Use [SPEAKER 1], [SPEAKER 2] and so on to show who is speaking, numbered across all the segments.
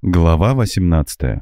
[SPEAKER 1] Глава 18.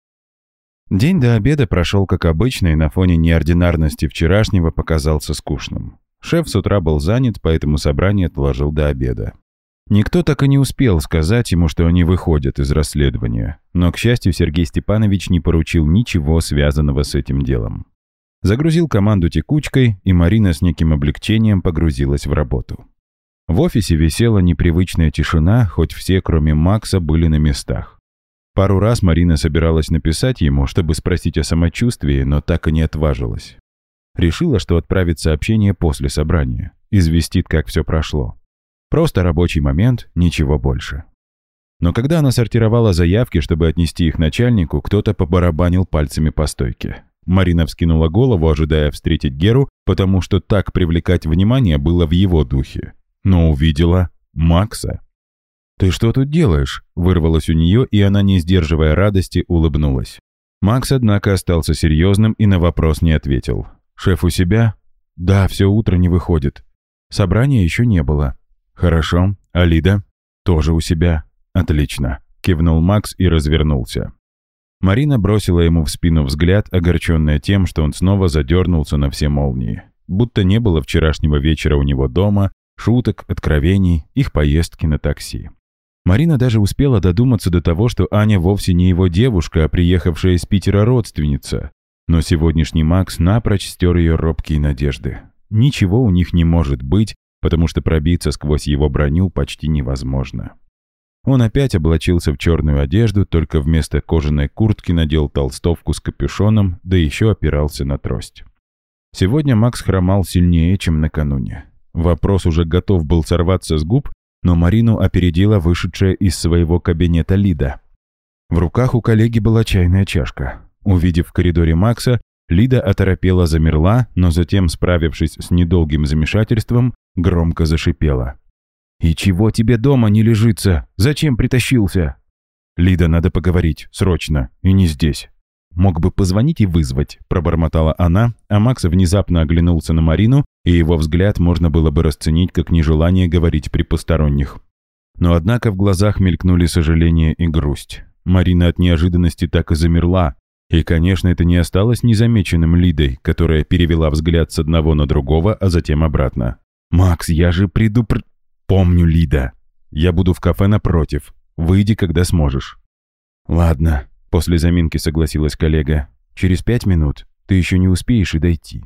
[SPEAKER 1] День до обеда прошел как обычно и на фоне неординарности вчерашнего показался скучным. Шеф с утра был занят, поэтому собрание отложил до обеда. Никто так и не успел сказать ему, что они выходят из расследования, но, к счастью, Сергей Степанович не поручил ничего, связанного с этим делом. Загрузил команду текучкой, и Марина с неким облегчением погрузилась в работу. В офисе висела непривычная тишина, хоть все, кроме Макса, были на местах. Пару раз Марина собиралась написать ему, чтобы спросить о самочувствии, но так и не отважилась. Решила, что отправит сообщение после собрания, известит, как все прошло. Просто рабочий момент, ничего больше. Но когда она сортировала заявки, чтобы отнести их начальнику, кто-то побарабанил пальцами по стойке. Марина вскинула голову, ожидая встретить Геру, потому что так привлекать внимание было в его духе. Но увидела Макса. «Ты что тут делаешь?» – вырвалось у нее, и она, не сдерживая радости, улыбнулась. Макс, однако, остался серьезным и на вопрос не ответил. «Шеф у себя?» «Да, все утро не выходит. Собрания еще не было». «Хорошо. А Лида?» «Тоже у себя». «Отлично», – кивнул Макс и развернулся. Марина бросила ему в спину взгляд, огорченная тем, что он снова задернулся на все молнии. Будто не было вчерашнего вечера у него дома, шуток, откровений, их поездки на такси. Марина даже успела додуматься до того, что Аня вовсе не его девушка, а приехавшая из Питера родственница. Но сегодняшний Макс напрочь стер ее робкие надежды. Ничего у них не может быть, потому что пробиться сквозь его броню почти невозможно. Он опять облачился в черную одежду, только вместо кожаной куртки надел толстовку с капюшоном, да еще опирался на трость. Сегодня Макс хромал сильнее, чем накануне. Вопрос уже готов был сорваться с губ, но Марину опередила вышедшая из своего кабинета Лида. В руках у коллеги была чайная чашка. Увидев в коридоре Макса, Лида оторопела, замерла, но затем, справившись с недолгим замешательством, громко зашипела. «И чего тебе дома не лежится? Зачем притащился?» «Лида, надо поговорить, срочно, и не здесь». «Мог бы позвонить и вызвать», — пробормотала она, а Макс внезапно оглянулся на Марину, и его взгляд можно было бы расценить как нежелание говорить при посторонних. Но однако в глазах мелькнули сожаление и грусть. Марина от неожиданности так и замерла, и, конечно, это не осталось незамеченным Лидой, которая перевела взгляд с одного на другого, а затем обратно. «Макс, я же «Помню, Лида. Я буду в кафе напротив. Выйди, когда сможешь». «Ладно», — после заминки согласилась коллега. «Через 5 минут. Ты еще не успеешь и дойти».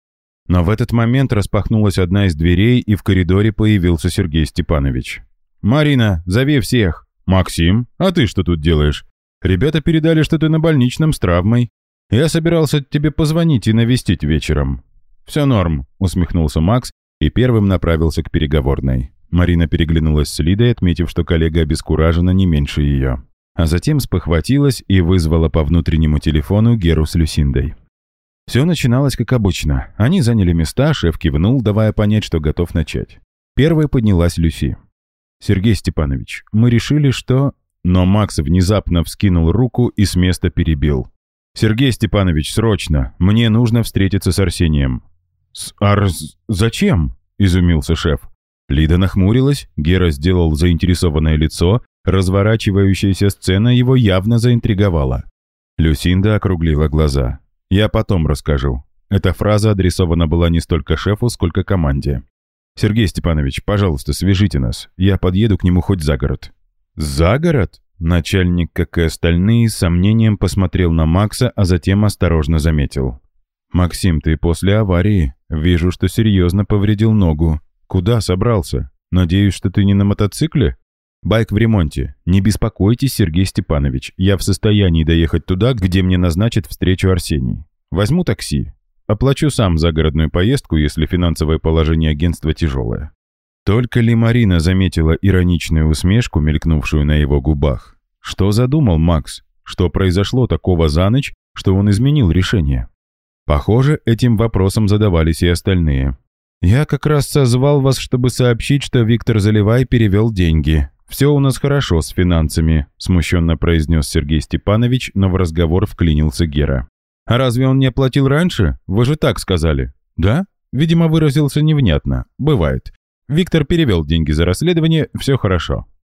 [SPEAKER 1] Но в этот момент распахнулась одна из дверей, и в коридоре появился Сергей Степанович. «Марина, зови всех!» «Максим, а ты что тут делаешь? Ребята передали, что ты на больничном с травмой. Я собирался тебе позвонить и навестить вечером». «Все норм», — усмехнулся Макс и первым направился к переговорной. Марина переглянулась с Лидой, отметив, что коллега обескуражена не меньше ее. А затем спохватилась и вызвала по внутреннему телефону Геру с Люсиндой. Все начиналось как обычно. Они заняли места, шеф кивнул, давая понять, что готов начать. Первой поднялась Люси. «Сергей Степанович, мы решили, что...» Но Макс внезапно вскинул руку и с места перебил. «Сергей Степанович, срочно! Мне нужно встретиться с Арсением». Зачем?» – изумился шеф. Лида нахмурилась, Гера сделал заинтересованное лицо, разворачивающаяся сцена его явно заинтриговала. Люсинда округлила глаза. «Я потом расскажу». Эта фраза адресована была не столько шефу, сколько команде. «Сергей Степанович, пожалуйста, свяжите нас. Я подъеду к нему хоть за город». «За город?» Начальник, как и остальные, с сомнением посмотрел на Макса, а затем осторожно заметил. «Максим, ты после аварии. Вижу, что серьезно повредил ногу. Куда собрался? Надеюсь, что ты не на мотоцикле?» «Байк в ремонте. Не беспокойтесь, Сергей Степанович. Я в состоянии доехать туда, где мне назначат встречу Арсений. Возьму такси. Оплачу сам загородную поездку, если финансовое положение агентства тяжелое». Только ли Марина заметила ироничную усмешку, мелькнувшую на его губах? Что задумал Макс? Что произошло такого за ночь, что он изменил решение? Похоже, этим вопросом задавались и остальные. «Я как раз созвал вас, чтобы сообщить, что Виктор Заливай перевел деньги. Все у нас хорошо с финансами», — смущенно произнес Сергей Степанович, но в разговор вклинился Гера. «А разве он не оплатил раньше? Вы же так сказали». «Да? Видимо, выразился невнятно. Бывает. Виктор перевел деньги за расследование, все хорошо».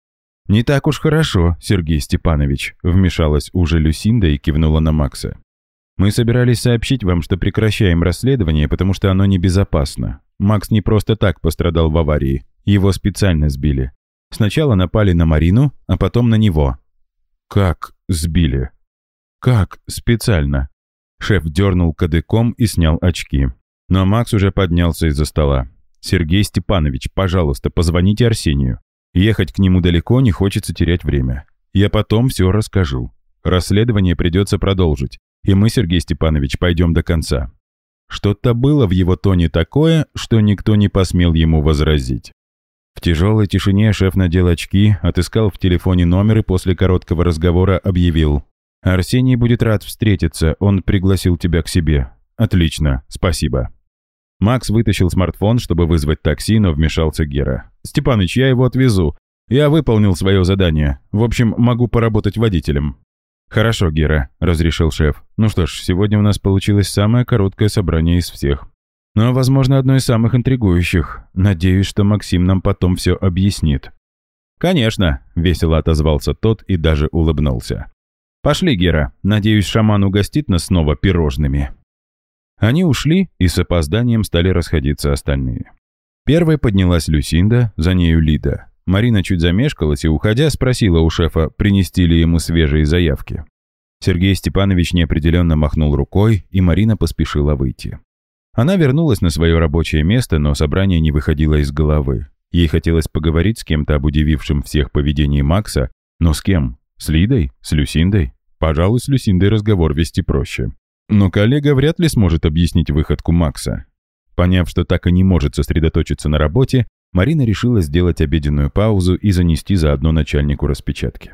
[SPEAKER 1] «Не так уж хорошо, Сергей Степанович», — вмешалась уже Люсинда и кивнула на Макса. «Мы собирались сообщить вам, что прекращаем расследование, потому что оно небезопасно. Макс не просто так пострадал в аварии. Его специально сбили. Сначала напали на Марину, а потом на него». «Как сбили?» «Как специально?» Шеф дернул кадыком и снял очки. Но Макс уже поднялся из-за стола. «Сергей Степанович, пожалуйста, позвоните Арсению. Ехать к нему далеко, не хочется терять время. Я потом все расскажу. Расследование придется продолжить, и мы, Сергей Степанович, пойдем до конца». Что-то было в его тоне такое, что никто не посмел ему возразить. В тяжелой тишине шеф надел очки, отыскал в телефоне номер и после короткого разговора объявил: «Арсений будет рад встретиться, он пригласил тебя к себе». «Отлично, спасибо». Макс вытащил смартфон, чтобы вызвать такси, но вмешался Гера. «Степаныч, я его отвезу. Я выполнил свое задание. В общем, могу поработать водителем». «Хорошо, Гера», — разрешил шеф. «Ну что ж, сегодня у нас получилось самое короткое собрание из всех. Но, возможно, одно из самых интригующих. Надеюсь, что Максим нам потом все объяснит». «Конечно», — весело отозвался тот и даже улыбнулся. «Пошли, Гера. Надеюсь, шаман угостит нас снова пирожными». Они ушли, и с опозданием стали расходиться остальные. Первой поднялась Люсинда, за нею Лида. Марина чуть замешкалась и, уходя, спросила у шефа, принести ли ему свежие заявки. Сергей Степанович неопределенно махнул рукой, и Марина поспешила выйти. Она вернулась на свое рабочее место, но собрание не выходило из головы. Ей хотелось поговорить с кем-то об удивившем всех поведении Макса, но с кем? С Лидой? С Люсиндой? Пожалуй, с Люсиндой разговор вести проще. Но коллега вряд ли сможет объяснить выходку Макса. Поняв, что так и не может сосредоточиться на работе, Марина решила сделать обеденную паузу и занести заодно начальнику распечатки.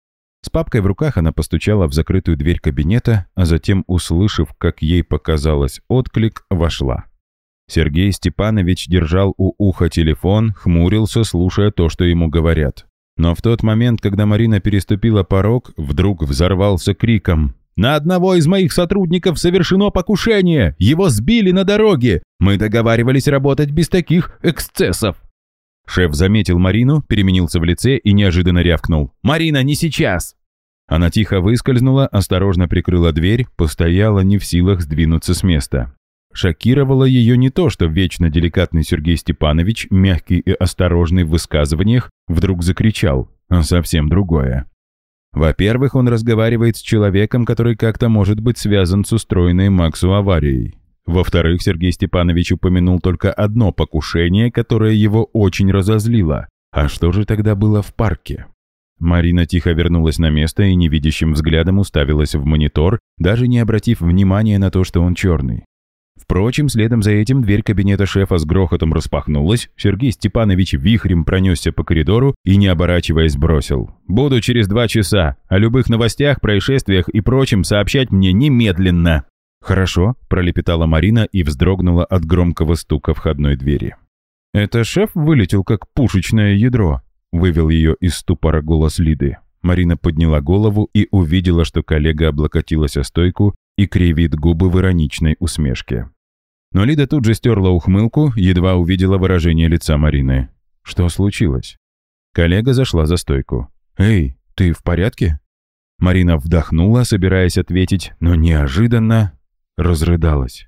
[SPEAKER 1] С папкой в руках она постучала в закрытую дверь кабинета, а затем, услышав, как ей показалось отклик, вошла. Сергей Степанович держал у уха телефон, хмурился, слушая то, что ему говорят. Но в тот момент, когда Марина переступила порог, вдруг взорвался криком: «На одного из моих сотрудников совершено покушение! Его сбили на дороге! Мы договаривались работать без таких эксцессов!» Шеф заметил Марину, переменился в лице и неожиданно рявкнул: «Марина, не сейчас!» Она тихо выскользнула, осторожно прикрыла дверь, постояла не в силах сдвинуться с места. Шокировало ее не то, что вечно деликатный Сергей Степанович, мягкий и осторожный в высказываниях, вдруг закричал, а совсем другое. Во-первых, он разговаривает с человеком, который как-то может быть связан с устроенной Максу аварией. Во-вторых, Сергей Степанович упомянул только одно покушение, которое его очень разозлило. А что же тогда было в парке? Марина тихо вернулась на место и невидящим взглядом уставилась в монитор, даже не обратив внимания на то, что он черный. Впрочем, следом за этим дверь кабинета шефа с грохотом распахнулась, Сергей Степанович вихрем пронесся по коридору и, не оборачиваясь, бросил: «Буду через 2 часа. О любых новостях, происшествиях и прочем сообщать мне немедленно». «Хорошо», — пролепетала Марина и вздрогнула от громкого стука входной двери. «Это шеф вылетел, как пушечное ядро», — вывел ее из ступора голос Лиды. Марина подняла голову и увидела, что коллега облокотилась о стойку и кривит губы в ироничной усмешке. Но Лида тут же стерла ухмылку, едва увидела выражение лица Марины. Что случилось? Коллега зашла за стойку. «Эй, ты в порядке?» Марина вдохнула, собираясь ответить, но неожиданно разрыдалась.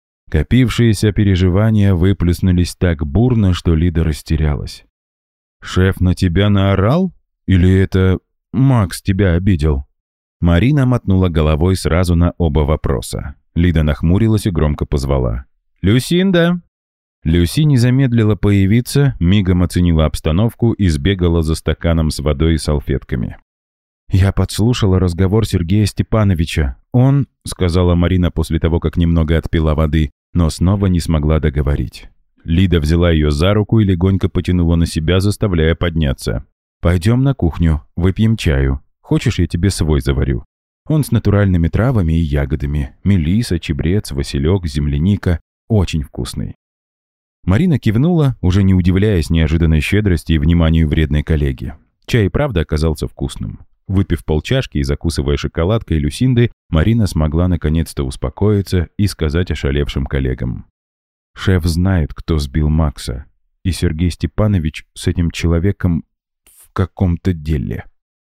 [SPEAKER 1] Копившиеся переживания выплеснулись так бурно, что Лида растерялась. «Шеф на тебя наорал? Или это Макс тебя обидел?» Марина мотнула головой сразу на оба вопроса. Лида нахмурилась и громко позвала: «Люсинда!» Люси не замедлила появиться, мигом оценила обстановку и сбегала за стаканом с водой и салфетками. «Я подслушала разговор Сергея Степановича. Он...» — сказала Марина после того, как немного отпила воды, но снова не смогла договорить. Лида взяла ее за руку и легонько потянула на себя, заставляя подняться. «Пойдем на кухню, выпьем чаю. Хочешь, я тебе свой заварю? Он с натуральными травами и ягодами. Мелиса, чабрец, василек, земляника. Очень вкусный». Марина кивнула, уже не удивляясь неожиданной щедрости и вниманию вредной коллеги. Чай и правда оказался вкусным. Выпив полчашки и закусывая шоколадкой Люсинды, Марина смогла наконец-то успокоиться и сказать ошалевшим коллегам: «Шеф знает, кто сбил Макса, и Сергей Степанович с этим человеком в в каком-то деле.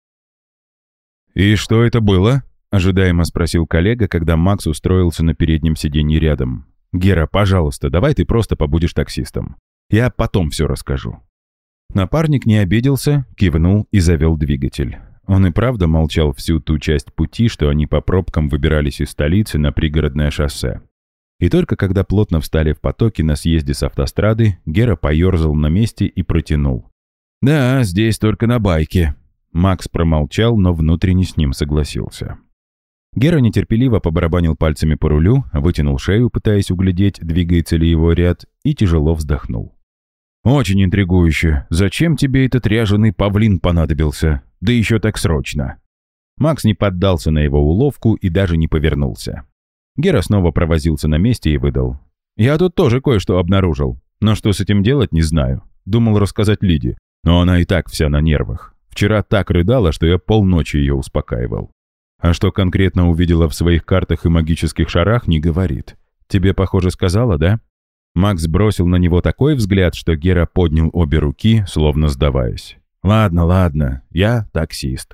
[SPEAKER 1] «И что это было?» — ожидаемо спросил коллега, когда Макс устроился на переднем сиденье рядом. «Гера, пожалуйста, давай ты просто побудешь таксистом. Я потом все расскажу». Напарник не обиделся, кивнул и завел двигатель. Он и правда молчал всю ту часть пути, что они по пробкам выбирались из столицы на пригородное шоссе. И только когда плотно встали в потоки на съезде с автострады, Гера поерзал на месте и протянул. «Да, здесь только на байке». Макс промолчал, но внутренне с ним согласился. Гера нетерпеливо побарабанил пальцами по рулю, вытянул шею, пытаясь углядеть, двигается ли его ряд, и тяжело вздохнул. «Очень интригующе. Зачем тебе этот ряженый павлин понадобился? Да еще так срочно». Макс не поддался на его уловку и даже не повернулся. Гера снова провозился на месте и выдал. «Я тут тоже кое-что обнаружил. Но что с этим делать, не знаю. Думал рассказать Лиде, но она и так вся на нервах. Вчера так рыдала, что я полночи ее успокаивал. А что конкретно увидела в своих картах и магических шарах, не говорит. Тебе, похоже, сказала, да?» Макс бросил на него такой взгляд, что Гера поднял обе руки, словно сдаваясь. «Ладно, ладно, я таксист».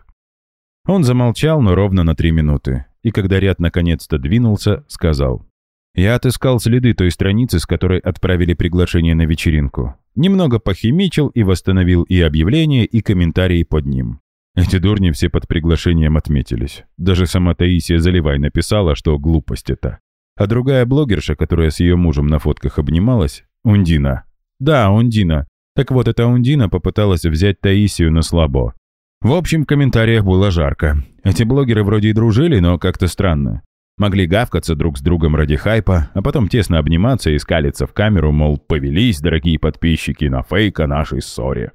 [SPEAKER 1] Он замолчал, но ровно на 3 минуты, и когда ряд наконец-то двинулся, сказал. «Я отыскал следы той страницы, с которой отправили приглашение на вечеринку. Немного похимичил и восстановил и объявление, и комментарии под ним. Эти дурни все под приглашением отметились. Даже сама Таисия Заливай написала, что глупость это. А другая блогерша, которая с ее мужем на фотках обнималась, Ундина. Да, Ундина. Так вот, эта Ундина попыталась взять Таисию на слабо. В общем, в комментариях было жарко. Эти блогеры вроде и дружили, но как-то странно. Могли гавкаться друг с другом ради хайпа, а потом тесно обниматься и скалиться в камеру, мол, повелись, дорогие подписчики, на фейк о нашей ссоре.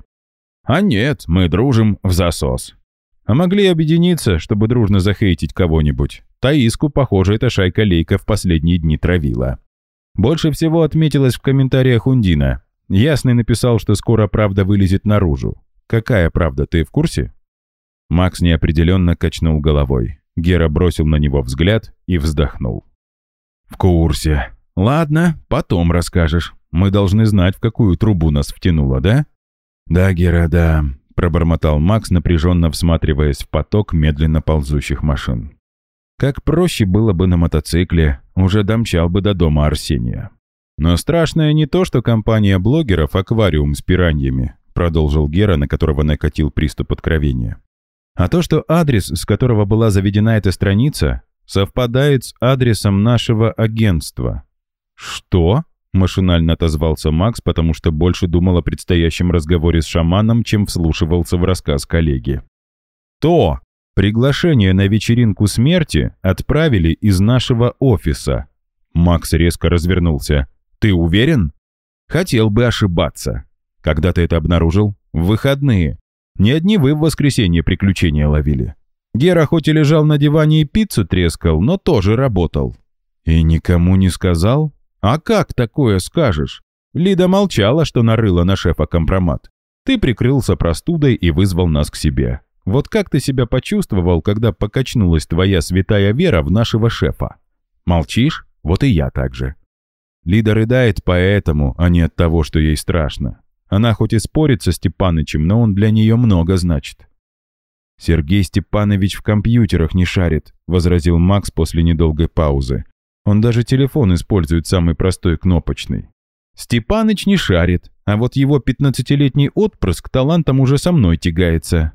[SPEAKER 1] А нет, мы дружим в засос. А могли объединиться, чтобы дружно захейтить кого-нибудь. Таиску, похоже, эта шайка-лейка в последние дни травила. Больше всего отметилась в комментариях Ундина. Ясный написал, что скоро правда вылезет наружу. Какая правда, ты в курсе? Макс неопределенно качнул головой. Гера бросил на него взгляд и вздохнул. «В курсе. Ладно, потом расскажешь. Мы должны знать, в какую трубу нас втянуло, да?» «Да, Гера, да», — пробормотал Макс, напряженно всматриваясь в поток медленно ползущих машин. «Как проще было бы на мотоцикле, уже домчал бы до дома Арсения». «Но страшное не то, что компания блогеров «Аквариум» с пираньями», продолжил Гера, на которого накатил приступ откровения. «А то, что адрес, с которого была заведена эта страница, совпадает с адресом нашего агентства». «Что?» — машинально отозвался Макс, потому что больше думал о предстоящем разговоре с шаманом, чем вслушивался в рассказ коллеги. «То! Приглашение на вечеринку смерти отправили из нашего офиса». Макс резко развернулся. «Ты уверен?» «Хотел бы ошибаться». «Когда ты это обнаружил?» «В выходные. Не одни вы в воскресенье приключения ловили. Гера хоть и лежал на диване и пиццу трескал, но тоже работал». «И никому не сказал?» «А как такое скажешь? Лида молчала, что нарыла на шефа компромат. Ты прикрылся простудой и вызвал нас к себе. Вот как ты себя почувствовал, когда покачнулась твоя святая вера в нашего шефа? Молчишь? Вот и я так же». Лида рыдает поэтому, а не от того, что ей страшно. Она хоть и спорит со Степанычем, но он для нее много значит. «Сергей Степанович в компьютерах не шарит», — возразил Макс после недолгой паузы. «Он даже телефон использует самый простой кнопочный». «Степаныч не шарит, а вот его 15-летний отпрыск талантом уже со мной тягается».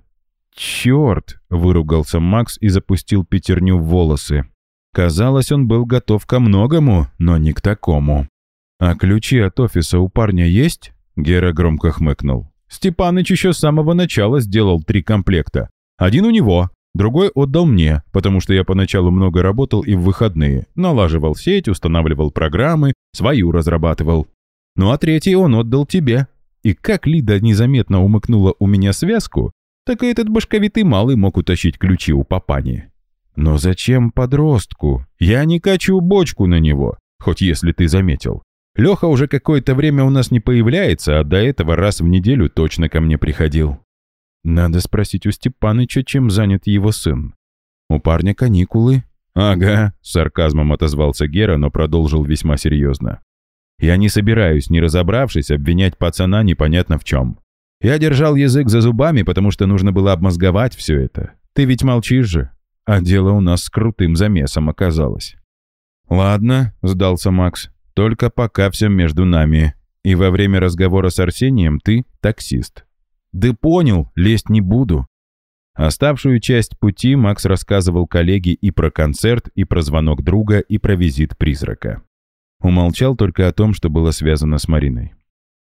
[SPEAKER 1] «Черт!» — выругался Макс и запустил пятерню в волосы. Казалось, он был готов ко многому, но не к такому. «А ключи от офиса у парня есть?» Гера громко хмыкнул. «Степаныч еще с самого начала сделал 3 комплекта. Один у него, другой отдал мне, потому что я поначалу много работал и в выходные. Налаживал сеть, устанавливал программы, свою разрабатывал. Ну а 3 он отдал тебе. И как Лида незаметно умыкнула у меня связку, так и этот башковитый малый мог утащить ключи у папани. Но зачем подростку? Я не качу бочку на него, хоть если ты заметил. Леха уже какое-то время у нас не появляется, а до этого раз в неделю точно ко мне приходил. Надо спросить у Степаныча, чем занят его сын. У парня каникулы. Ага, с сарказмом отозвался Гера, но продолжил весьма серьезно. Я не собираюсь, не разобравшись, обвинять пацана непонятно в чем. Я держал язык за зубами, потому что нужно было обмозговать все это. Ты ведь молчишь же. А дело у нас с крутым замесом оказалось. «Ладно», — сдался Макс, — «только пока все между нами. И во время разговора с Арсением ты таксист». «Да понял, лезть не буду». Оставшую часть пути Макс рассказывал коллеге и про концерт, и про звонок друга, и про визит призрака. Умолчал только о том, что было связано с Мариной.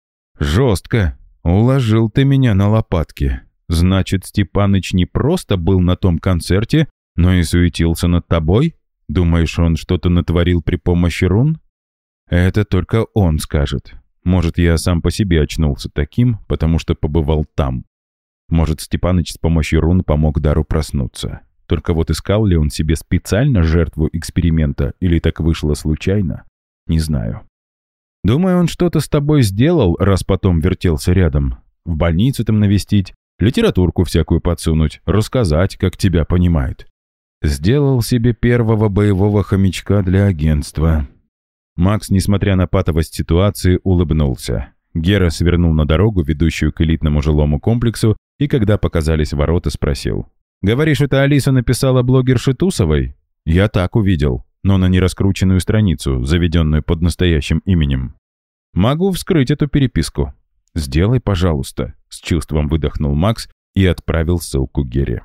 [SPEAKER 1] «Жестко. Уложил ты меня на лопатки. Значит, Степаныч не просто был на том концерте, но и суетился над тобой? Думаешь, он что-то натворил при помощи рун?» «Это только он скажет. Может, я сам по себе очнулся таким, потому что побывал там. Может, Степаныч с помощью рун помог Дару проснуться. Только вот искал ли он себе специально жертву эксперимента или так вышло случайно? Не знаю. Думаю, он что-то с тобой сделал, раз потом вертелся рядом. В больницу там навестить, литературку всякую подсунуть, рассказать, как тебя понимает. Сделал себе первого боевого хомячка для агентства». Макс, несмотря на патовость ситуации, улыбнулся. Гера свернул на дорогу, ведущую к элитному жилому комплексу, и когда показались ворота, спросил. «Говоришь, это Алиса написала блогерше Тусовой?» «Я так увидел, но на нераскрученную страницу, заведенную под настоящим именем». «Могу вскрыть эту переписку». «Сделай, пожалуйста», — с чувством выдохнул Макс и отправил ссылку Гере.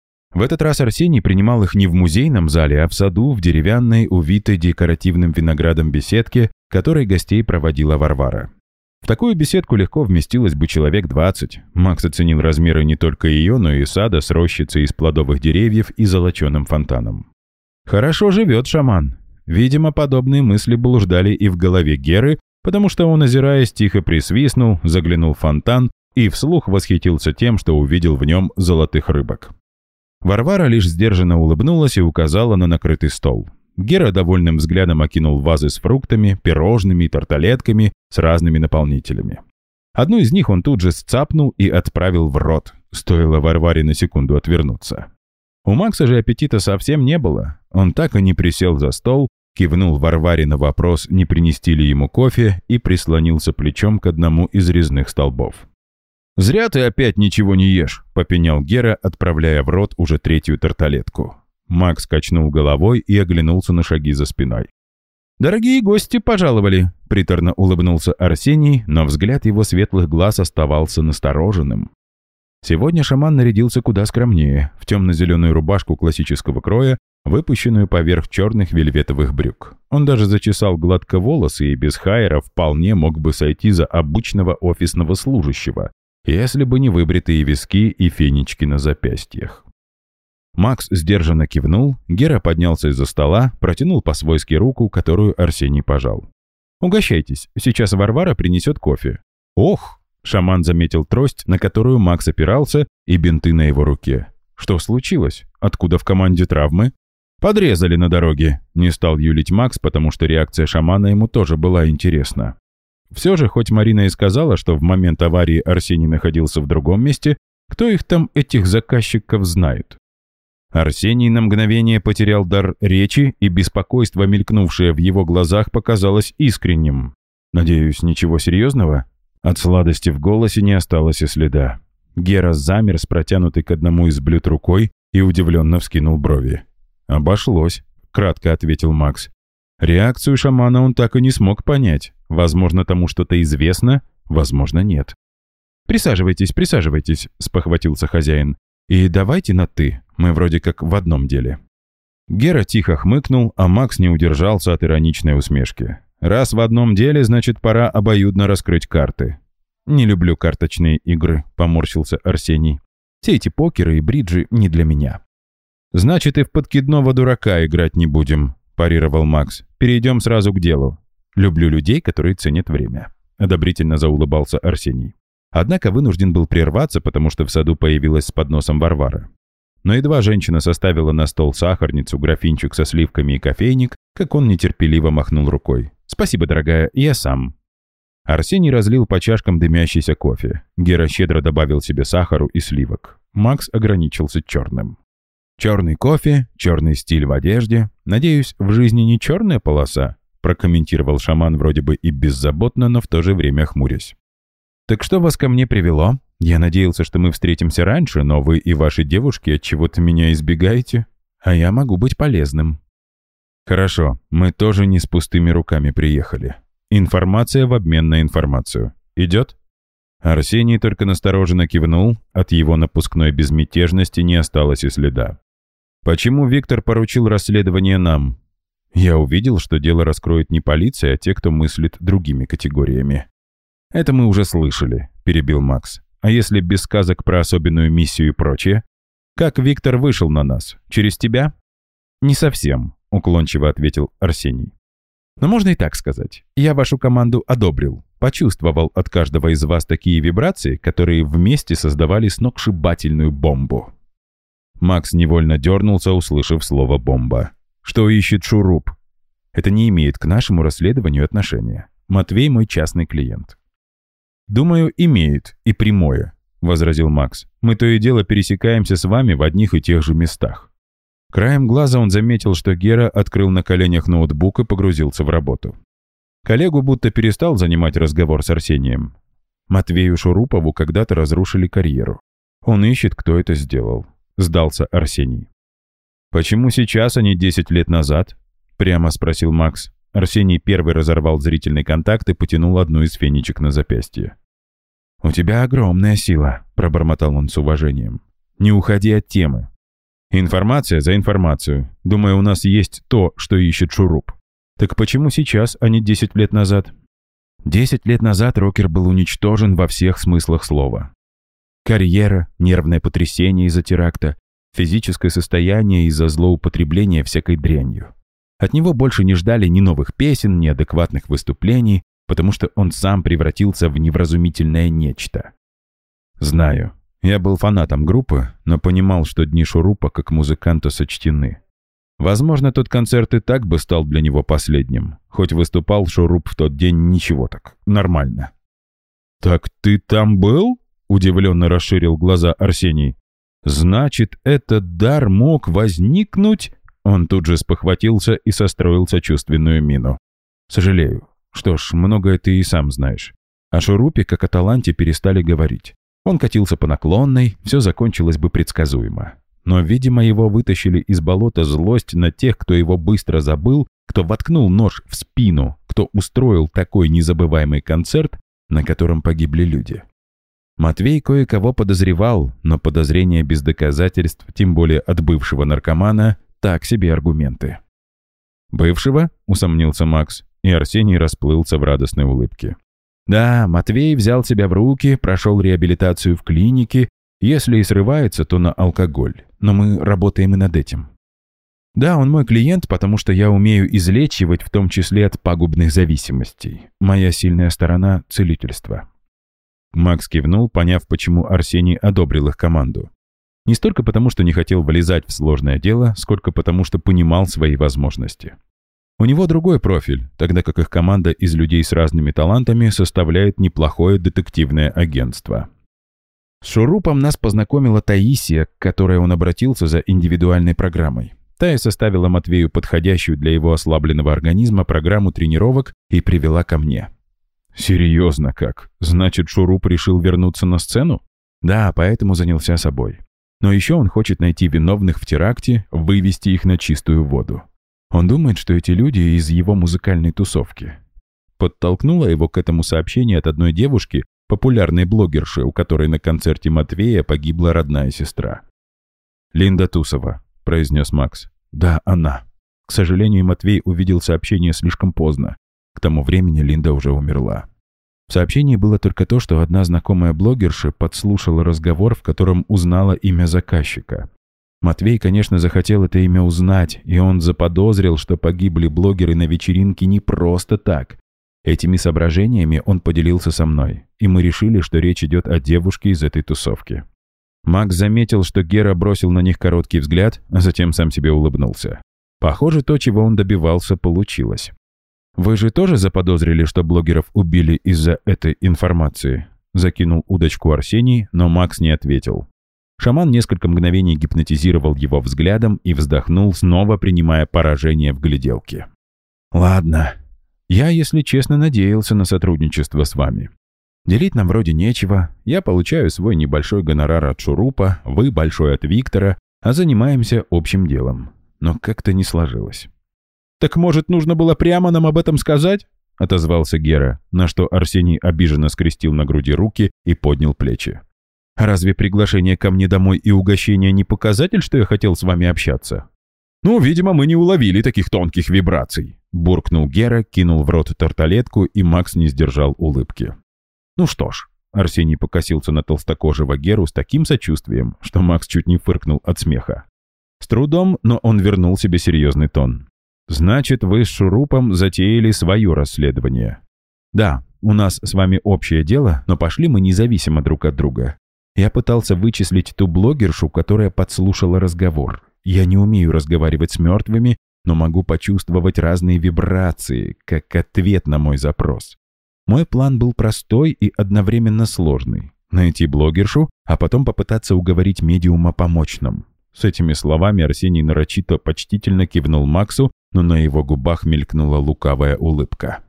[SPEAKER 1] В этот раз Арсений принимал их не в музейном зале, а в саду, в деревянной, увитой декоративным виноградом беседке, которой гостей проводила Варвара. В такую беседку легко вместилось бы человек 20. Макс оценил размеры не только ее, но и сада с рощицей из плодовых деревьев и золоченым фонтаном. Хорошо живет шаман. Видимо, подобные мысли блуждали и в голове Геры, потому что он, озираясь, тихо присвистнул, заглянул в фонтан и вслух восхитился тем, что увидел в нем золотых рыбок. Варвара лишь сдержанно улыбнулась и указала на накрытый стол. Гера довольным взглядом окинул вазы с фруктами, пирожными и тарталетками с разными наполнителями. Одну из них он тут же сцапнул и отправил в рот, стоило Варваре на секунду отвернуться. У Макса же аппетита совсем не было. Он так и не присел за стол, кивнул Варваре на вопрос, не принести ли ему кофе, и прислонился плечом к одному из резных столбов. «Зря ты опять ничего не ешь», — попенял Гера, отправляя в рот уже третью тарталетку. Макс качнул головой и оглянулся на шаги за спиной. «Дорогие гости пожаловали», — приторно улыбнулся Арсений, но взгляд его светлых глаз оставался настороженным. Сегодня шаман нарядился куда скромнее, в темно-зеленую рубашку классического кроя, выпущенную поверх черных вельветовых брюк. Он даже зачесал гладко волосы и без хайера вполне мог бы сойти за обычного офисного служащего, если бы не выбритые виски и фенечки на запястьях. Макс сдержанно кивнул, Гера поднялся из-за стола, протянул по-свойски руку, которую Арсений пожал. «Угощайтесь, сейчас Варвара принесет кофе». «Ох!» — шаман заметил трость, на которую Макс опирался, и бинты на его руке. «Что случилось? Откуда в команде травмы?» «Подрезали на дороге», — не стал юлить Макс, потому что реакция шамана ему тоже была интересна. Все же, хоть Марина и сказала, что в момент аварии Арсений находился в другом месте, кто их там, этих заказчиков, знает? Арсений на мгновение потерял дар речи, и беспокойство, мелькнувшее в его глазах, показалось искренним. «Надеюсь, ничего серьезного?» От сладости в голосе не осталось и следа. Гера замер с протянутой к одному из блюд рукой и удивленно вскинул брови. «Обошлось», — кратко ответил Макс. Реакцию шамана он так и не смог понять. Возможно, тому что-то известно, возможно, нет. «Присаживайтесь, присаживайтесь», — спохватился хозяин. «И давайте на «ты», мы вроде как в одном деле». Гера тихо хмыкнул, а Макс не удержался от ироничной усмешки. «Раз в одном деле, значит, пора обоюдно раскрыть карты». «Не люблю карточные игры», — поморщился Арсений. «Все эти покеры и бриджи не для меня». «Значит, и в подкидного дурака играть не будем», — парировал Макс. «Перейдем сразу к делу. Люблю людей, которые ценят время», — одобрительно заулыбался Арсений. Однако вынужден был прерваться, потому что в саду появилась с подносом Варвара. Но едва женщина составила на стол сахарницу, графинчик со сливками и кофейник, как он нетерпеливо махнул рукой. «Спасибо, дорогая, я сам». Арсений разлил по чашкам дымящийся кофе. Гера щедро добавил себе сахару и сливок. Макс ограничился черным. «Черный кофе, черный стиль в одежде. Надеюсь, в жизни не черная полоса?» прокомментировал шаман вроде бы и беззаботно, но в то же время хмурясь. «Так что вас ко мне привело?» Я надеялся, что мы встретимся раньше, но вы и ваши девушки отчего-то меня избегаете, а я могу быть полезным». «Хорошо, мы тоже не с пустыми руками приехали. Информация в обмен на информацию. Идет?» Арсений только настороженно кивнул, от его напускной безмятежности не осталось и следа. «Почему Виктор поручил расследование нам?» «Я увидел, что дело раскроет не полиция, а те, кто мыслит другими категориями». «Это мы уже слышали», — перебил Макс. «А если без сказок про особенную миссию и прочее? Как Виктор вышел на нас? Через тебя?» «Не совсем», — уклончиво ответил Арсений. «Но можно и так сказать. Я вашу команду одобрил, почувствовал от каждого из вас такие вибрации, которые вместе создавали сногсшибательную бомбу». Макс невольно дернулся, услышав слово «бомба». «Что ищет Шуруп?» «Это не имеет к нашему расследованию отношения. Матвей мой частный клиент». «Думаю, имеет, и прямое», — возразил Макс. «Мы то и дело пересекаемся с вами в одних и тех же местах». Краем глаза он заметил, что Гера открыл на коленях ноутбук и погрузился в работу. Коллегу будто перестал занимать разговор с Арсением. Матвею Шурупову когда-то разрушили карьеру. Он ищет, кто это сделал. Сдался Арсений. «Почему сейчас, а не 10 лет назад?» — прямо спросил Макс. Арсений первый разорвал зрительный контакт и потянул одну из фенечек на запястье. «У тебя огромная сила», — пробормотал он с уважением. «Не уходи от темы. Информация за информацию. Думаю, у нас есть то, что ищет Шуруп. Так почему сейчас, а не 10 лет назад?» 10 лет назад рокер был уничтожен во всех смыслах слова. Карьера, нервное потрясение из-за теракта, физическое состояние из-за злоупотребления всякой дрянью. От него больше не ждали ни новых песен, ни адекватных выступлений, потому что он сам превратился в невразумительное нечто. Знаю, я был фанатом группы, но понимал, что дни Шурупа как музыканта сочтены. Возможно, тот концерт и так бы стал для него последним. Хоть выступал Шуруп в тот день ничего так, нормально. «Так ты там был?» — удивленно расширил глаза Арсений. «Значит, этот дар мог возникнуть?» Он тут же спохватился и состроил сочувственную мину. «Сожалею. Что ж, многое ты и сам знаешь. О Шурупе, как о таланте, перестали говорить. Он катился по наклонной, все закончилось бы предсказуемо. Но, видимо, его вытащили из болота злость на тех, кто его быстро забыл, кто воткнул нож в спину, кто устроил такой незабываемый концерт, на котором погибли люди. Матвей кое-кого подозревал, но подозрения без доказательств, тем более от бывшего наркомана, так себе аргументы. «Бывшего?» — усомнился Макс, и Арсений расплылся в радостной улыбке. «Да, Матвей взял себя в руки, прошел реабилитацию в клинике. Если и срывается, то на алкоголь. Но мы работаем и над этим. Да, он мой клиент, потому что я умею излечивать, в том числе от пагубных зависимостей. Моя сильная сторона — целительство». Макс кивнул, поняв, почему Арсений одобрил их команду. Не столько потому, что не хотел влезать в сложное дело, сколько потому, что понимал свои возможности. У него другой профиль, тогда как их команда из людей с разными талантами составляет неплохое детективное агентство. С Шурупом нас познакомила Таисия, к которой он обратился за индивидуальной программой. Тая составила Матвею подходящую для его ослабленного организма программу тренировок и привела ко мне. «Серьезно как? Значит, Шуруп решил вернуться на сцену?» «Да, поэтому занялся собой. Но еще он хочет найти виновных в теракте, вывести их на чистую воду. Он думает, что эти люди из его музыкальной тусовки». Подтолкнуло его к этому сообщение от одной девушки, популярной блогерши, у которой на концерте Матвея погибла родная сестра. «Линда Тусова», — произнес Макс. «Да, она». К сожалению, Матвей увидел сообщение слишком поздно. К тому времени Линда уже умерла. В сообщении было только то, что одна знакомая блогерша подслушала разговор, в котором узнала имя заказчика. Матвей, конечно, захотел это имя узнать, и он заподозрил, что погибли блогеры на вечеринке не просто так. Этими соображениями он поделился со мной, и мы решили, что речь идет о девушке из этой тусовки. Макс заметил, что Гера бросил на них короткий взгляд, а затем сам себе улыбнулся. Похоже, то, чего он добивался, получилось. «Вы же тоже заподозрили, что блогеров убили из-за этой информации?» Закинул удочку Арсений, но Макс не ответил. Шаман несколько мгновений гипнотизировал его взглядом и вздохнул, снова принимая поражение в гляделке. «Ладно. Я, если честно, надеялся на сотрудничество с вами. Делить нам вроде нечего, я получаю свой небольшой гонорар от Шурупа, вы большой от Виктора, а занимаемся общим делом. Но как-то не сложилось. «Так, может, нужно было прямо нам об этом сказать?» — отозвался Гера, на что Арсений обиженно скрестил на груди руки и поднял плечи. «Разве приглашение ко мне домой и угощение не показатель, что я хотел с вами общаться?» «Ну, видимо, мы не уловили таких тонких вибраций», — буркнул Гера, кинул в рот тарталетку, и Макс не сдержал улыбки. «Ну что ж», — Арсений покосился на толстокожего Геру с таким сочувствием, что Макс чуть не фыркнул от смеха. С трудом, но он вернул себе серьезный тон. «Значит, вы с Шурупом затеяли свое расследование?» «Да, у нас с вами общее дело, но пошли мы независимо друг от друга. Я пытался вычислить ту блогершу, которая подслушала разговор. Я не умею разговаривать с мертвыми, но могу почувствовать разные вибрации, как ответ на мой запрос. Мой план был простой и одновременно сложный. Найти блогершу, а потом попытаться уговорить медиума помочь нам». С этими словами Арсений нарочито почтительно кивнул Максу, но на его губах мелькнула лукавая улыбка.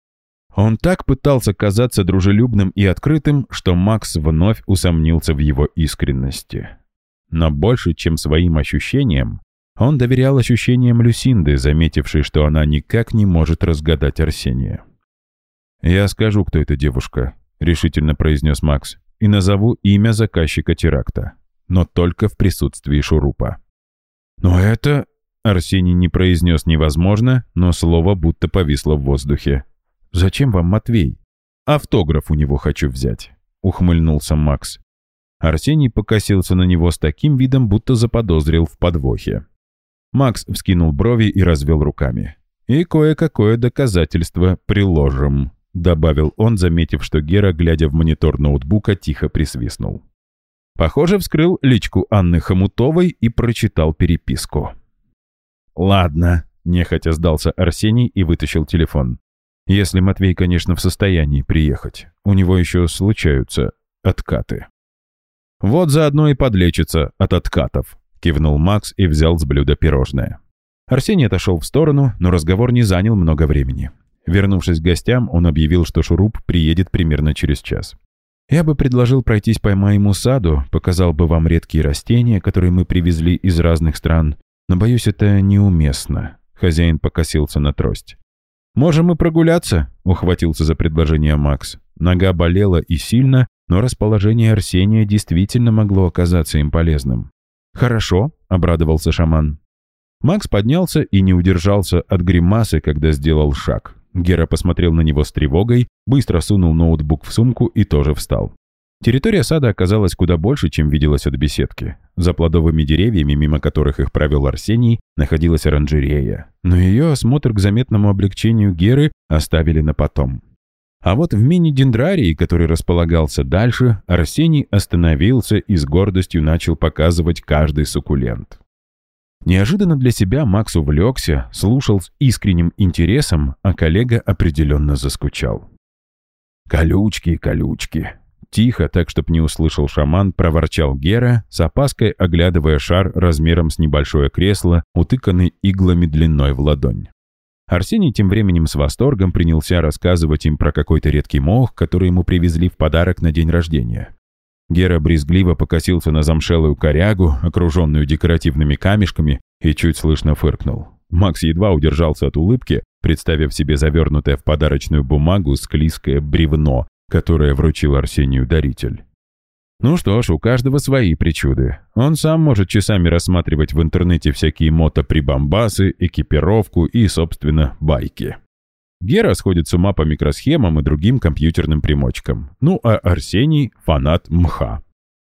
[SPEAKER 1] Он так пытался казаться дружелюбным и открытым, что Макс вновь усомнился в его искренности. Но больше, чем своим ощущениям, он доверял ощущениям Люсинды, заметившей, что она никак не может разгадать Арсения. «Я скажу, кто эта девушка», — решительно произнес Макс, «и назову имя заказчика теракта. Но только в присутствии Шурупа». «Но это...» — Арсений не произнес «невозможно», но слово будто повисло в воздухе. «Зачем вам Матвей? Автограф у него хочу взять», — ухмыльнулся Макс. Арсений покосился на него с таким видом, будто заподозрил в подвохе. Макс вскинул брови и развел руками. «И кое-какое доказательство приложим», — добавил он, заметив, что Гера, глядя в монитор ноутбука, тихо присвистнул. Похоже, вскрыл личку Анны Хомутовой и прочитал переписку. «Ладно», — нехотя сдался Арсений и вытащил телефон. «Если Матвей, конечно, в состоянии приехать. У него еще случаются откаты». «Вот заодно и подлечится от откатов», — кивнул Макс и взял с блюда пирожное. Арсений отошел в сторону, но разговор не занял много времени. Вернувшись к гостям, он объявил, что Шуруп приедет примерно через час. «Я бы предложил пройтись по моему саду, показал бы вам редкие растения, которые мы привезли из разных стран, но, боюсь, это неуместно», — хозяин покосился на трость. «Можем и прогуляться», — ухватился за предложение Макс. Нога болела и сильно, но расположение Арсения действительно могло оказаться им полезным. «Хорошо», — обрадовался шаман. Макс поднялся и не удержался от гримасы, когда сделал шаг. Гера посмотрел на него с тревогой, быстро сунул ноутбук в сумку и тоже встал. Территория сада оказалась куда больше, чем виделось от беседки. За плодовыми деревьями, мимо которых их провел Арсений, находилась оранжерея. Но ее осмотр к заметному облегчению Геры оставили на потом. А вот в мини-дендрарии, который располагался дальше, Арсений остановился и с гордостью начал показывать каждый суккулент. Неожиданно для себя Макс увлекся, слушал с искренним интересом, а коллега определенно заскучал. «Колючки, колючки!» Тихо, так чтоб не услышал шаман, проворчал Гера, с опаской оглядывая шар размером с небольшое кресло, утыканный иглами длиной в ладонь. Арсений тем временем с восторгом принялся рассказывать им про какой-то редкий мох, который ему привезли в подарок на день рождения. Гера брезгливо покосился на замшелую корягу, окруженную декоративными камешками, и чуть слышно фыркнул. Макс едва удержался от улыбки, представив себе завернутое в подарочную бумагу склизкое бревно, которое вручил Арсению даритель. Ну что ж, у каждого свои причуды. Он сам может часами рассматривать в интернете всякие мотоприбамбасы, экипировку и, собственно, байки. Гера сходит с ума по микросхемам и другим компьютерным примочкам. Ну а Арсений — фанат мха.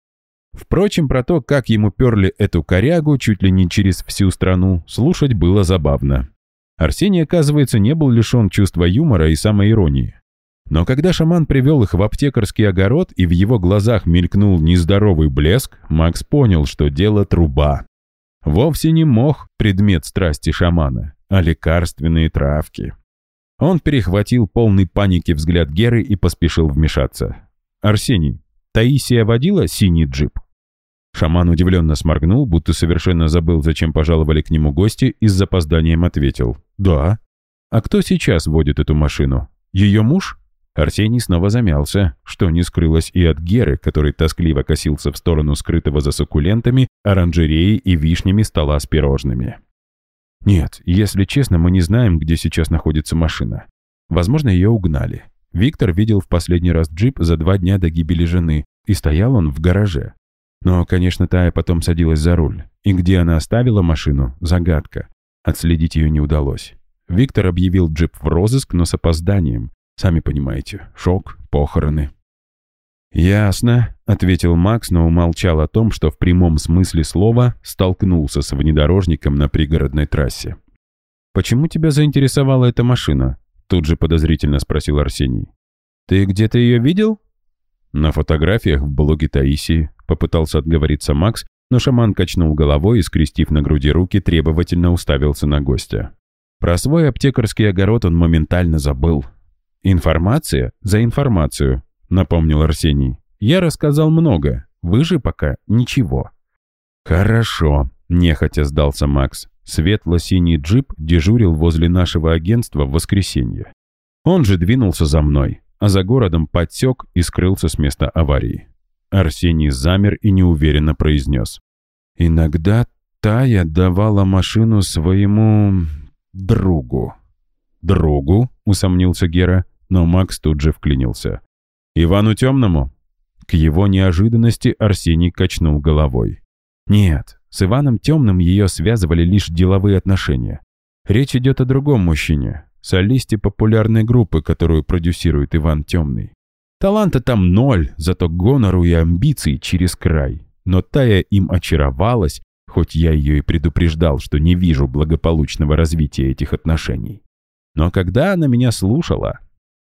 [SPEAKER 1] Впрочем, про то, как ему перли эту корягу чуть ли не через всю страну, слушать было забавно. Арсений, оказывается, не был лишен чувства юмора и самоиронии. Но когда шаман привел их в аптекарский огород и в его глазах мелькнул нездоровый блеск, Макс понял, что дело труба. Вовсе не мох предмет страсти шамана, а лекарственные травки. Он перехватил полный паники взгляд Геры и поспешил вмешаться. «Арсений, Таисия водила синий джип?» Шаман удивленно сморгнул, будто совершенно забыл, зачем пожаловали к нему гости, и с запозданием ответил: «Да». «А кто сейчас водит эту машину? Ее муж?» Арсений снова замялся, что не скрылось и от Геры, который тоскливо косился в сторону скрытого за суккулентами, оранжереи и вишнями стола с пирожными. «Нет, если честно, мы не знаем, где сейчас находится машина. Возможно, ее угнали. Виктор видел в последний раз джип за 2 дня до гибели жены, и стоял он в гараже. Но, конечно, Тая потом садилась за руль. И где она оставила машину – загадка. Отследить ее не удалось. Виктор объявил джип в розыск, но с опозданием. Сами понимаете, шок, похороны». «Ясно», — ответил Макс, но умолчал о том, что в прямом смысле слова столкнулся с внедорожником на пригородной трассе. «Почему тебя заинтересовала эта машина?» — тут же подозрительно спросил Арсений. «Ты где-то ее видел?» «На фотографиях в блоге Таисии», — попытался отговориться Макс, но шаман качнул головой и, скрестив на груди руки, требовательно уставился на гостя. Про свой аптекарский огород он моментально забыл. «Информация за информацию», — напомнил Арсений. «Я рассказал много, вы же пока ничего». «Хорошо», — нехотя сдался Макс. Светло-синий джип дежурил возле нашего агентства в воскресенье. Он же двинулся за мной, а за городом подсек и скрылся с места аварии. Арсений замер и неуверенно произнес. «Иногда Тая давала машину своему другу». «Другу?» — усомнился Гера, но Макс тут же вклинился. «Ивану Темному?» К его неожиданности Арсений качнул головой. «Нет, с Иваном Темным ее связывали лишь деловые отношения. Речь идет о другом мужчине, солисте популярной группы, которую продюсирует Иван Темный. Таланта там 0, зато гонору и амбиций через край. Но Тая им очаровалась, хоть я ее и предупреждал, что не вижу благополучного развития этих отношений. Но когда она меня слушала...»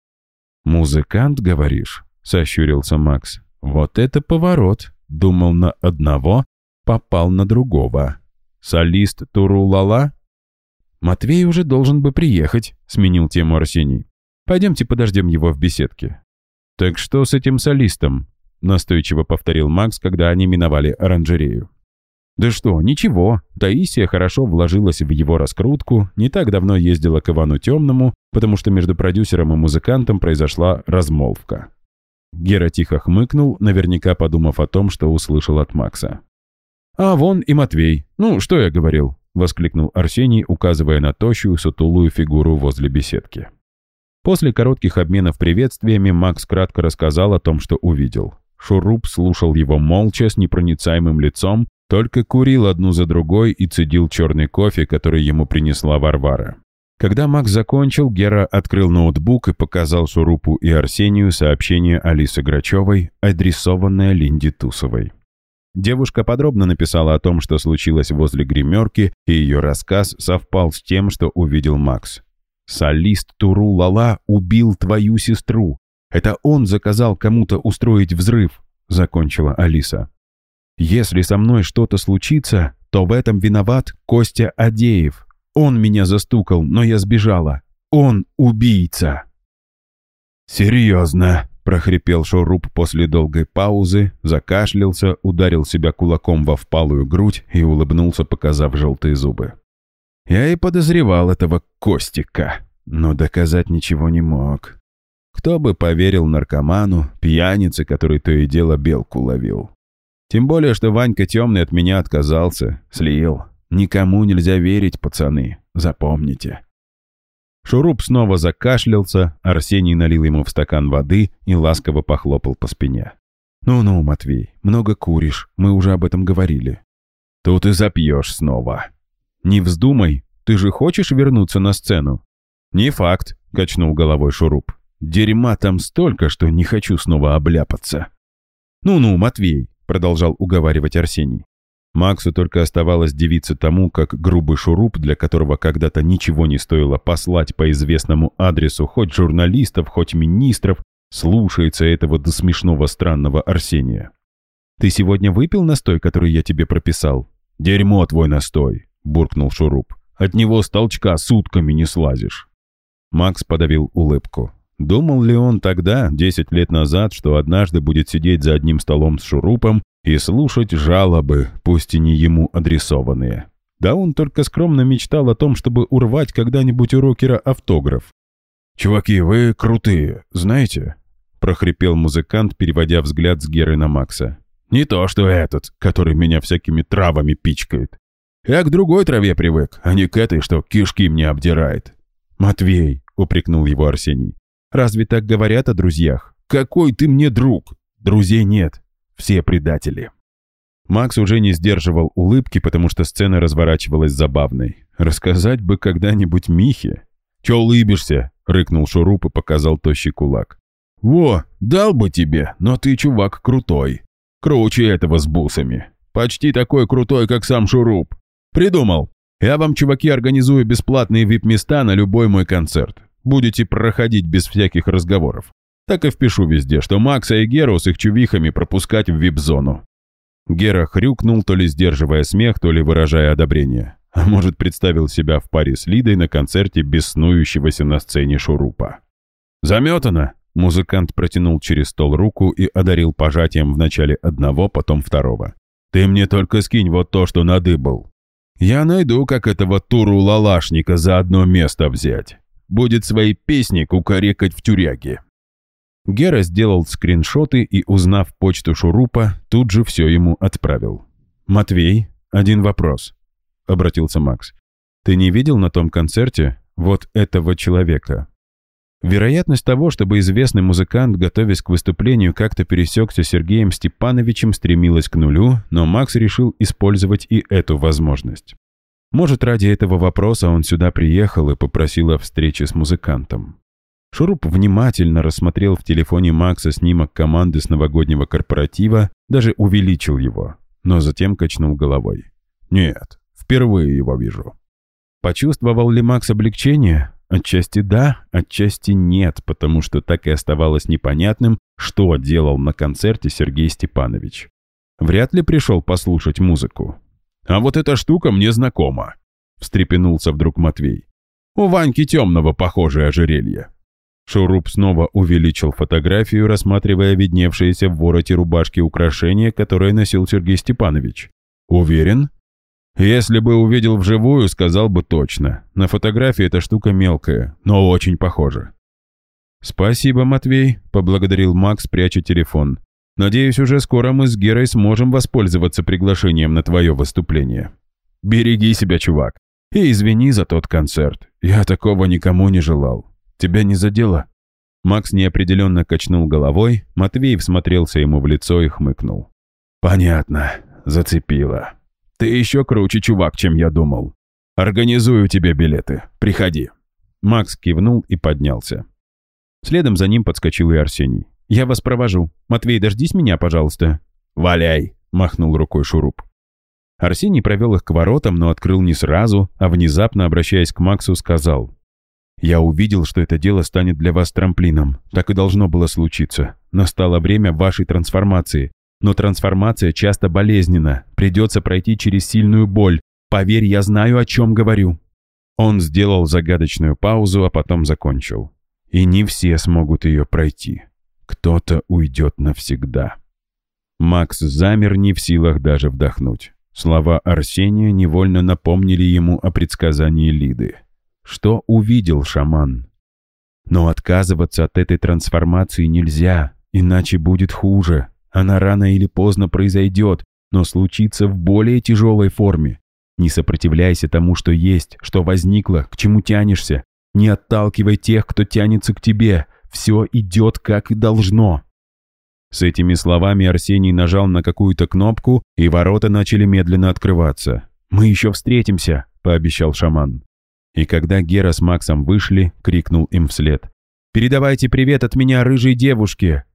[SPEAKER 1] «Музыкант, говоришь?» — сощурился Макс. «Вот это поворот. Думал на одного, попал на другого. Солист Туру-Лала?» «Матвей уже должен бы приехать», — сменил тему Арсений. «Пойдемте подождем его в беседке». «Так что с этим солистом?» — настойчиво повторил Макс, когда они миновали оранжерею. «Да что, ничего. Таисия хорошо вложилась в его раскрутку, не так давно ездила к Ивану Темному, потому что между продюсером и музыкантом произошла размолвка». Гера тихо хмыкнул, наверняка подумав о том, что услышал от Макса. «А вон и Матвей. Ну, что я говорил?» — воскликнул Арсений, указывая на тощую, сутулую фигуру возле беседки. После коротких обменов приветствиями Макс кратко рассказал о том, что увидел. Шуруп слушал его молча, с непроницаемым лицом, только курил одну за другой и цедил черный кофе, который ему принесла Варвара. Когда Макс закончил, Гера открыл ноутбук и показал Шурупу и Арсению сообщение Алисы Грачевой, адресованное Линде Тусовой. Девушка подробно написала о том, что случилось возле гримерки, и ее рассказ совпал с тем, что увидел Макс. «Солист Туру-Лала убил твою сестру. Это он заказал кому-то устроить взрыв», — закончила Алиса. «Если со мной что-то случится, то в этом виноват Костя Адеев. Он меня застукал, но я сбежала. Он убийца». «Серьезно?» — прохрипел Шуруп после долгой паузы, закашлялся, ударил себя кулаком во впалую грудь и улыбнулся, показав желтые зубы. «Я и подозревал этого Костика, но доказать ничего не мог. Кто бы поверил наркоману, пьянице, который то и дело белку ловил. Тем более, что Ванька Темный от меня отказался, слил. Никому нельзя верить, пацаны, запомните». Шуруп снова закашлялся, Арсений налил ему в стакан воды и ласково похлопал по спине. «Ну-ну, Матвей, много куришь, мы уже об этом говорили». «Тут и запьешь снова». «Не вздумай, ты же хочешь вернуться на сцену?» «Не факт», — качнул головой Шуруп. «Дерьма там столько, что не хочу снова обляпаться». «Ну-ну, Матвей», — продолжал уговаривать Арсений. Максу только оставалось дивиться тому, как грубый Шуруп, для которого когда-то ничего не стоило послать по известному адресу хоть журналистов, хоть министров, слушается этого до смешного странного Арсения. «Ты сегодня выпил настой, который я тебе прописал?» «Дерьмо твой настой», — буркнул Шуруп. «От него с толчка сутками не слазишь». Макс подавил улыбку. Думал ли он тогда, 10 лет назад, что однажды будет сидеть за одним столом с Шурупом и слушать жалобы, пусть и не ему адресованные? Да он только скромно мечтал о том, чтобы урвать когда-нибудь у рокера автограф. «Чуваки, вы крутые, знаете?» — прохрипел музыкант, переводя взгляд с Геры на Макса. «Не то, что этот, который меня всякими травами пичкает. Я к другой траве привык, а не к этой, что кишки мне обдирает». «Матвей», — упрекнул его Арсений, — «разве так говорят о друзьях?» «Какой ты мне друг? Друзей нет. Все предатели». Макс уже не сдерживал улыбки, потому что сцена разворачивалась забавной. Рассказать бы когда-нибудь Михе. «Чё улыбишься?» — рыкнул Шуруп и показал тощий кулак. «Во, дал бы тебе, но ты, чувак, крутой. Круче этого с бусами. Почти такой крутой, как сам Шуруп. Придумал. Я вам, чуваки, организую бесплатные вип-места на любой мой концерт. Будете проходить без всяких разговоров. Так и впишу везде, что Макса и Геру с их чувихами пропускать в вип-зону». Гера хрюкнул, то ли сдерживая смех, то ли выражая одобрение. А может, представил себя в паре с Лидой на концерте беснующегося на сцене Шурупа. «Заметано!» — музыкант протянул через стол руку и одарил пожатием вначале одного, потом второго. «Ты мне только скинь вот то, что надыбал. Я найду, как этого туру-лалашника за одно место взять. Будет свои песни кукарекать в тюряге». Гера сделал скриншоты и, узнав почту Шурупа, тут же все ему отправил. «Матвей, один вопрос», — обратился Макс. «Ты не видел на том концерте вот этого человека?» Вероятность того, чтобы известный музыкант, готовясь к выступлению, как-то пересекся с Сергеем Степановичем, стремилась к нулю, но Макс решил использовать и эту возможность. Может, ради этого вопроса он сюда приехал и попросил о встрече с музыкантом. Шуруп внимательно рассмотрел в телефоне Макса снимок команды с новогоднего корпоратива, даже увеличил его, но затем качнул головой. «Нет, впервые его вижу». Почувствовал ли Макс облегчение? Отчасти да, отчасти нет, потому что так и оставалось непонятным, что делал на концерте Сергей Степанович. Вряд ли пришел послушать музыку. «А вот эта штука мне знакома», — встрепенулся вдруг Матвей. «У Ваньки Темного похожее ожерелье». Шуруп снова увеличил фотографию, рассматривая видневшееся в вороте рубашки украшение, которое носил Сергей Степанович. «Уверен?» «Если бы увидел вживую, сказал бы точно. На фотографии эта штука мелкая, но очень похожа». «Спасибо, Матвей», — поблагодарил Макс, пряча телефон. «Надеюсь, уже скоро мы с Герой сможем воспользоваться приглашением на твое выступление. Береги себя, чувак. И извини за тот концерт. Я такого никому не желал. Тебя не задело?» Макс неопределенно качнул головой, Матвей всмотрелся ему в лицо и хмыкнул. «Понятно, зацепило. Ты еще круче, чувак, чем я думал. Организую тебе билеты. Приходи». Макс кивнул и поднялся. Следом за ним подскочил и Арсений. «Я вас провожу. Матвей, дождись меня, пожалуйста». «Валяй», — махнул рукой Шуруп. Арсений провел их к воротам, но открыл не сразу, а внезапно, обращаясь к Максу, сказал: «Я увидел, что это дело станет для вас трамплином. Так и должно было случиться. Настало время вашей трансформации. Но трансформация часто болезненна. Придется пройти через сильную боль. Поверь, я знаю, о чем говорю». Он сделал загадочную паузу, а потом закончил. «И не все смогут ее пройти. Кто-то уйдет навсегда». Макс замер, не в силах даже вдохнуть. Слова Арсения невольно напомнили ему о предсказании Лиды. Что увидел шаман? Но отказываться от этой трансформации нельзя, иначе будет хуже. Она рано или поздно произойдет, но случится в более тяжелой форме. Не сопротивляйся тому, что есть, что возникло, к чему тянешься. Не отталкивай тех, кто тянется к тебе. Все идет, как и должно. С этими словами Арсений нажал на какую-то кнопку, и ворота начали медленно открываться. «Мы еще встретимся», — пообещал шаман. И когда Гера с Максом вышли, крикнул им вслед: «Передавайте привет от меня рыжей девушке!»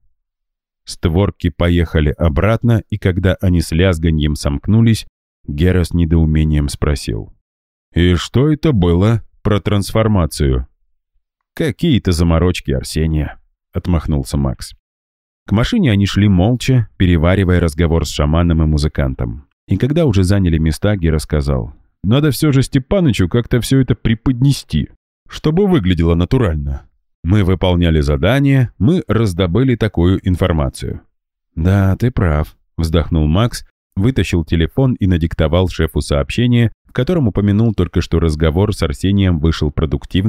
[SPEAKER 1] Створки поехали обратно, и когда они с лязганьем сомкнулись, Гера с недоумением спросил: «И что это было про трансформацию?» «Какие-то заморочки Арсения», — отмахнулся Макс. К машине они шли молча, переваривая разговор с шаманом и музыкантом. И когда уже заняли места, Гера сказал: «Надо все же Степанычу как-то все это преподнести, чтобы выглядело натурально. Мы выполняли задание, мы раздобыли такую информацию». «Да, ты прав», — вздохнул Макс, вытащил телефон и надиктовал шефу сообщение, в котором упомянул только, что разговор с Арсением вышел продуктивным,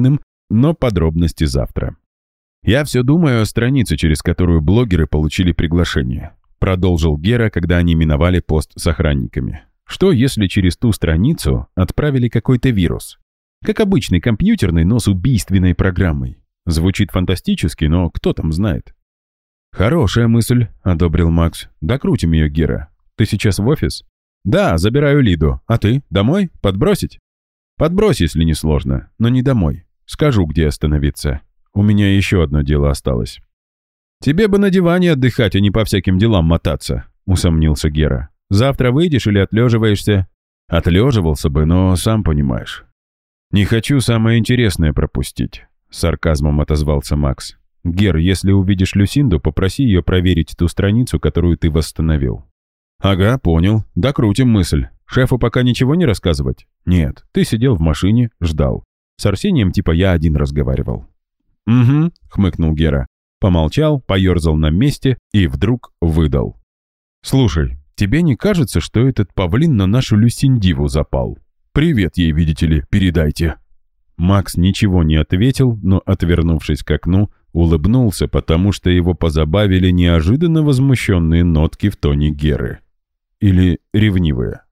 [SPEAKER 1] Но подробности завтра. «Я все думаю о странице, через которую блогеры получили приглашение», продолжил Гера, когда они миновали пост с охранниками. «Что, если через ту страницу отправили какой-то вирус? Как обычный компьютерный, но с убийственной программой. Звучит фантастически, но кто там знает?» «Хорошая мысль», — одобрил Макс. «Докрутим ее, Гера. Ты сейчас в офис?» «Да, забираю Лиду. А ты? Домой? Подбросить?» «Подбрось, если не сложно, но не домой. Скажу, где остановиться. У меня еще одно дело осталось». «Тебе бы на диване отдыхать, а не по всяким делам мотаться», — усомнился Гера. «Завтра выйдешь или отлеживаешься?» «Отлеживался бы, но сам понимаешь». «Не хочу самое интересное пропустить», — с сарказмом отозвался Макс. «Гер, если увидишь Люсинду, попроси ее проверить ту страницу, которую ты восстановил». «Ага, понял. Докрутим мысль. Шефу пока ничего не рассказывать?» «Нет, ты сидел в машине, ждал. С Арсением типа я один разговаривал». «Угу», — хмыкнул Гера. Помолчал, поерзал на месте и вдруг выдал. «Слушай, тебе не кажется, что этот павлин на нашу Люсиндиву запал? Привет ей, видите ли, передайте». Макс ничего не ответил, но, отвернувшись к окну, улыбнулся, потому что его позабавили неожиданно возмущенные нотки в тоне Геры. Или ревнивые.